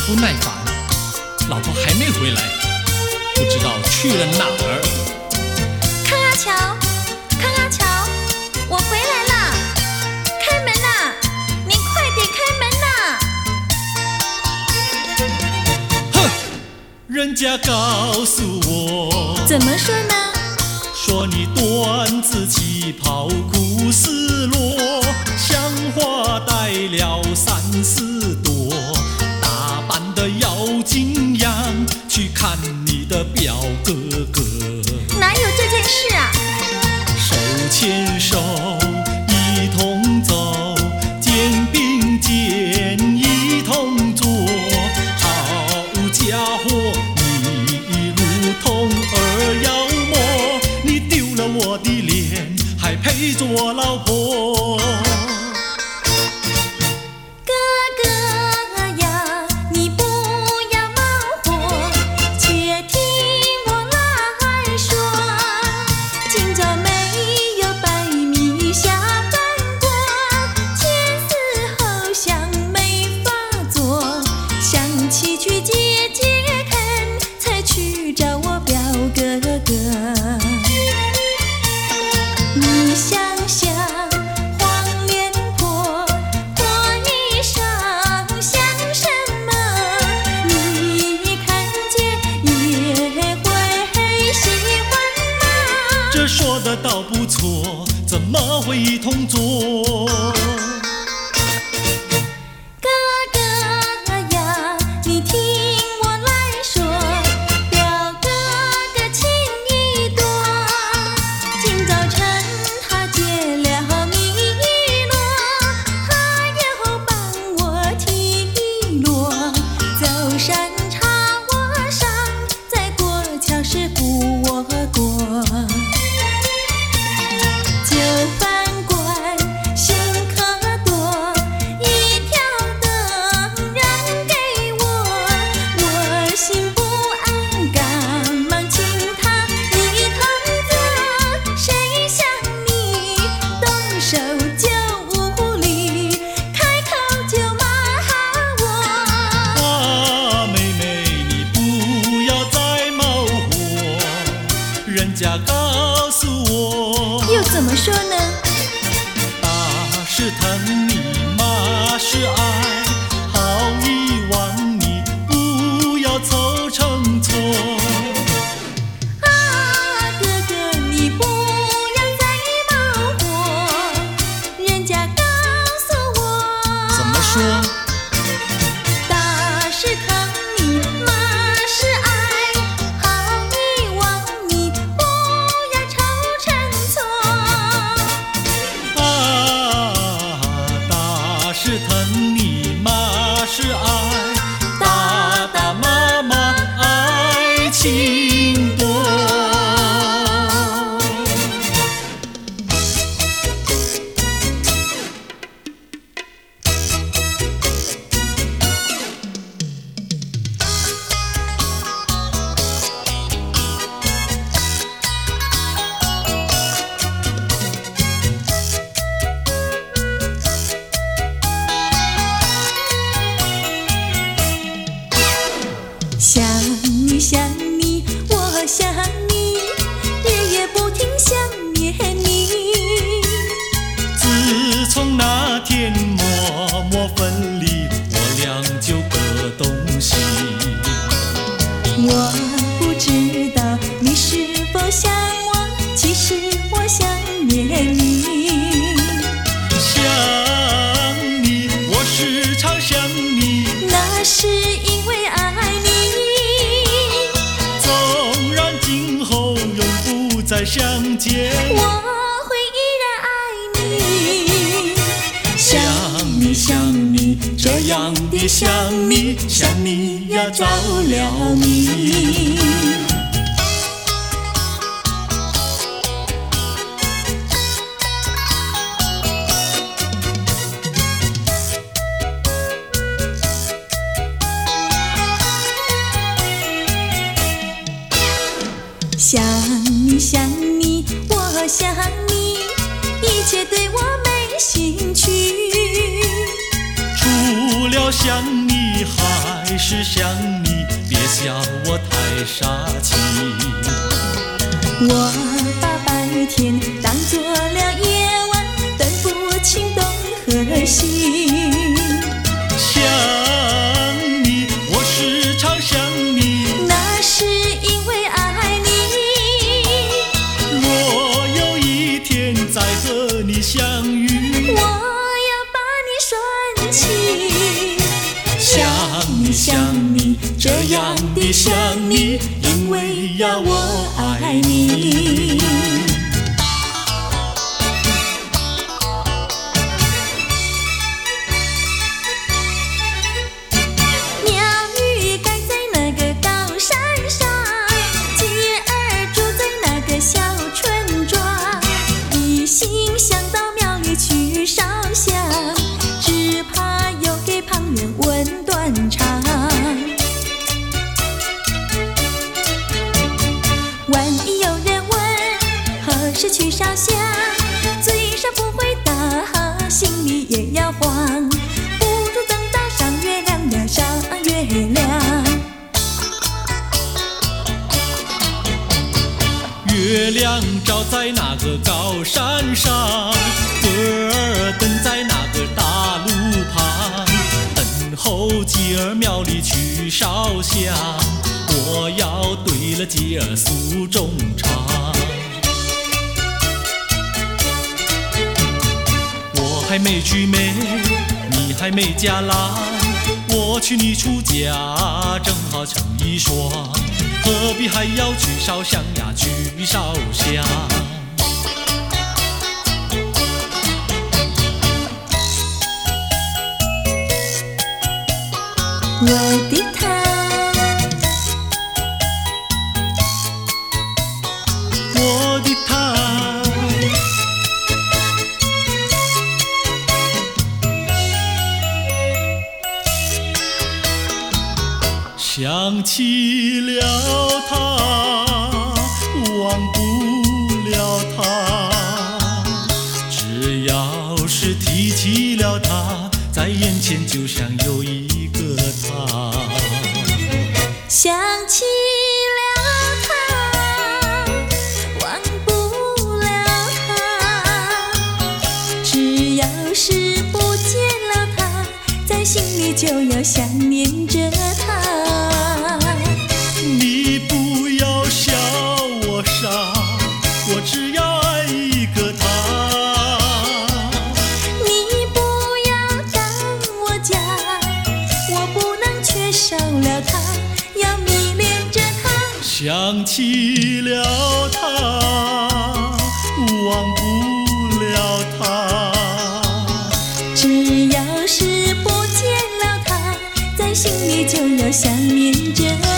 不耐烦，老婆还没回来，不知道去了哪儿。 康阿乔，康阿乔，我回来了，开门呐！你快点开门呐！ 哼，人家告诉我， 怎么说呢？ 说你短子旗袍苦丝罗，像花戴了3、4朵，打扮得妖精样，去看你的表哥哥。 哪有这件事啊？ 手牵手一同走，肩并肩一同坐，好家伙，你如同儿妖魔，你丢了我的脸，还陪着我老婆。 哥哥呀，你不要冒火，且听我来说。今朝没有白米下饭锅，前思后想没法做，想起去解解渴，才去找我表哥哥。你想想黄脸婆，婆衣裳像什么？你看见也会喜欢吗？ 这说的倒不错，怎么会一同做？ 哥哥呀，你听我来说，表哥哥情意多。今早晨他解了迷罗，他又帮我提罗，走山茶我上，再过桥是扶我过。就饭馆新可多，一条灯让给我，我心不安，赶忙请他一同坐。谁想你动手就无理，开口就骂我。 啊，妹妹，你不要再冒火，人家告诉我， 又怎么说呢？ 打是疼你，骂是爱，好遗忘你，不要凑成错。 啊，哥哥，你不要再冒火，人家告诉我， 怎么说？ 打是疼你，骂是爱，好遗忘你，不要凑成错。 啊，打是疼你，骂是爱，打打骂骂爱情多。 想你想你，我想你，日夜不停想念你。 自从那天默默分离，我俩就各东西。 我不知道你是否想我，其实我想念你。 想你，我时常想你， 那是因为爱你， 纵然今后永不再相见， 我会依然爱你。想你想你，这样的想你，想你呀着了迷。想你想你，我想你，一切对我没兴趣。 除了想你还还是想你，别笑我太傻气。 我把白天当作了夜晚，分不清东和西。 想你，我时常想你， 那是因为爱你。 若有一天再和你相遇， 我要把你拴起。 想你想你，这样的想你，因为呀我爱你。 鸟语盖在那个高山上，鸡儿住在那个小村庄。一心想到庙里去烧香，只怕又给旁人问断肠。万一有人问何时去烧香，嘴上不回答，心里也要慌。不如等到上月亮呀，上月亮。 月亮照在那个高山上，歌儿等在那个大路旁，等候鸡儿庙里去烧香，我要对了鸡儿诉衷肠。我还没娶妹，你还没嫁郎，我娶你出嫁，正好成一双，何必还要去烧香呀，去烧香。 我的他， 我的他，想起了他，忘不了他，只要是提起了他，在眼前就像有一个他。 想起了他，忘不了他，只要是不见了他，在心里就要想念着他。 你不要笑我傻，我只要爱一个他。 你不要当我假，我不能缺少了他，要迷恋着他。 想起了他，忘不了他， 只要是不见了他，在心里就要想念着